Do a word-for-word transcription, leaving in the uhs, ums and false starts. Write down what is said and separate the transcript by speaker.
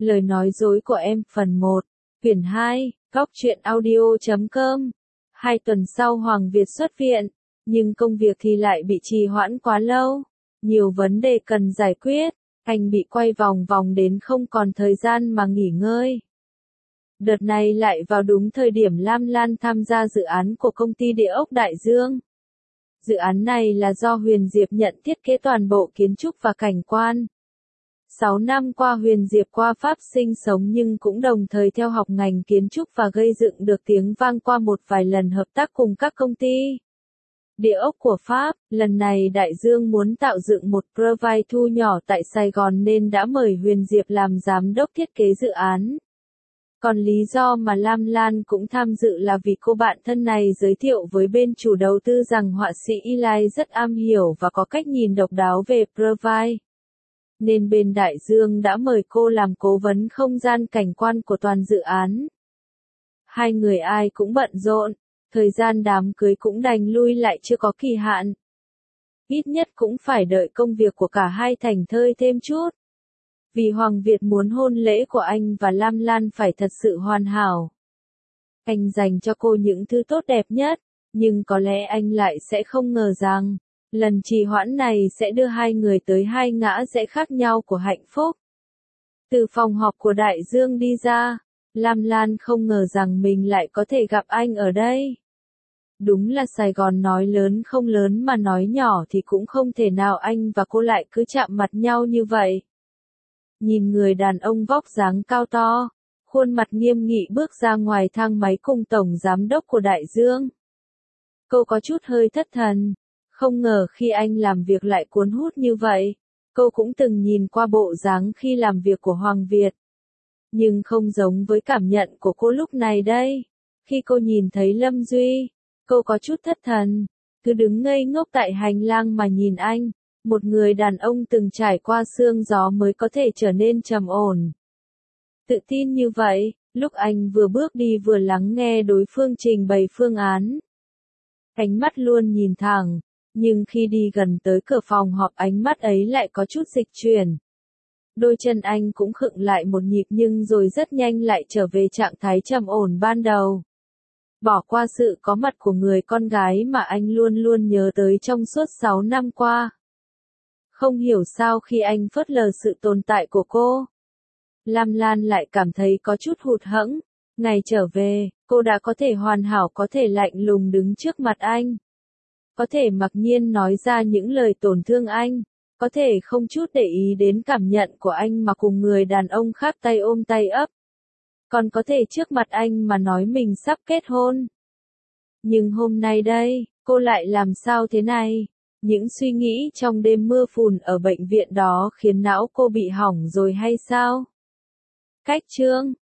Speaker 1: Lời nói dối của em phần một, quyển hai, góc truyện audio chấm com. Hai tuần sau Hoàng Việt xuất viện, nhưng công việc thì lại bị trì hoãn quá lâu. Nhiều vấn đề cần giải quyết, anh bị quay vòng vòng đến không còn thời gian mà nghỉ ngơi. Đợt này lại vào đúng thời điểm Lam Lan tham gia dự án của công ty địa ốc Đại Dương. Dự án này là do Huyền Diệp nhận thiết kế toàn bộ kiến trúc và cảnh quan. Sáu năm qua Huyền Diệp qua Pháp sinh sống nhưng cũng đồng thời theo học ngành kiến trúc và gây dựng được tiếng vang qua một vài lần hợp tác cùng các công ty địa ốc của Pháp. Lần này Đại Dương muốn tạo dựng một provide thu nhỏ tại Sài Gòn nên đã mời Huyền Diệp làm giám đốc thiết kế dự án. Còn lý do mà Lam Lan cũng tham dự là vì cô bạn thân này giới thiệu với bên chủ đầu tư rằng họa sĩ Eli rất am hiểu và có cách nhìn độc đáo về provide. Nên bên Đại Dương đã mời cô làm cố vấn không gian cảnh quan của toàn dự án. Hai người ai cũng bận rộn, thời gian đám cưới cũng đành lui lại chưa có kỳ hạn. Ít nhất cũng phải đợi công việc của cả hai thành thơi thêm chút. Vì Hoàng Việt muốn hôn lễ của anh và Lam Lan phải thật sự hoàn hảo. Anh dành cho cô những thứ tốt đẹp nhất, nhưng có lẽ anh lại sẽ không ngờ rằng, lần trì hoãn này sẽ đưa hai người tới hai ngã rẽ khác nhau của hạnh phúc. Từ phòng họp của Đại Dương đi ra, Lam Lan không ngờ rằng mình lại có thể gặp anh ở đây. Đúng là Sài Gòn nói lớn không lớn mà nói nhỏ thì cũng không thể nào anh và cô lại cứ chạm mặt nhau như vậy. Nhìn người đàn ông vóc dáng cao to, khuôn mặt nghiêm nghị bước ra ngoài thang máy cùng tổng giám đốc của Đại Dương. Cô có chút hơi thất thần, không ngờ khi anh làm việc lại cuốn hút như vậy. Cô cũng từng nhìn qua bộ dáng khi làm việc của Hoàng Việt. Nhưng không giống với cảm nhận của cô lúc này đây. Khi cô nhìn thấy Lâm Duy, cô có chút thất thần, cứ đứng ngây ngốc tại hành lang mà nhìn anh. Một người đàn ông từng trải qua sương gió mới có thể trở nên trầm ổn. Tự tin như vậy, lúc anh vừa bước đi vừa lắng nghe đối phương trình bày phương án. Ánh mắt luôn nhìn thẳng, nhưng khi đi gần tới cửa phòng họp ánh mắt ấy lại có chút dịch chuyển. Đôi chân anh cũng khựng lại một nhịp nhưng rồi rất nhanh lại trở về trạng thái trầm ổn ban đầu. Bỏ qua sự có mặt của người con gái mà anh luôn luôn nhớ tới trong suốt sáu năm qua. Không hiểu sao khi anh phớt lờ sự tồn tại của cô, Lam Lan lại cảm thấy có chút hụt hẫng. Ngày trở về, cô đã có thể hoàn hảo, có thể lạnh lùng đứng trước mặt anh. Có thể mặc nhiên nói ra những lời tổn thương anh. Có thể không chút để ý đến cảm nhận của anh mà cùng người đàn ông khác tay ôm tay ấp. Còn có thể trước mặt anh mà nói mình sắp kết hôn. Nhưng hôm nay đây, cô lại làm sao thế này? Những suy nghĩ trong đêm mưa phùn ở bệnh viện đó khiến não cô bị hỏng rồi hay sao? Cách chương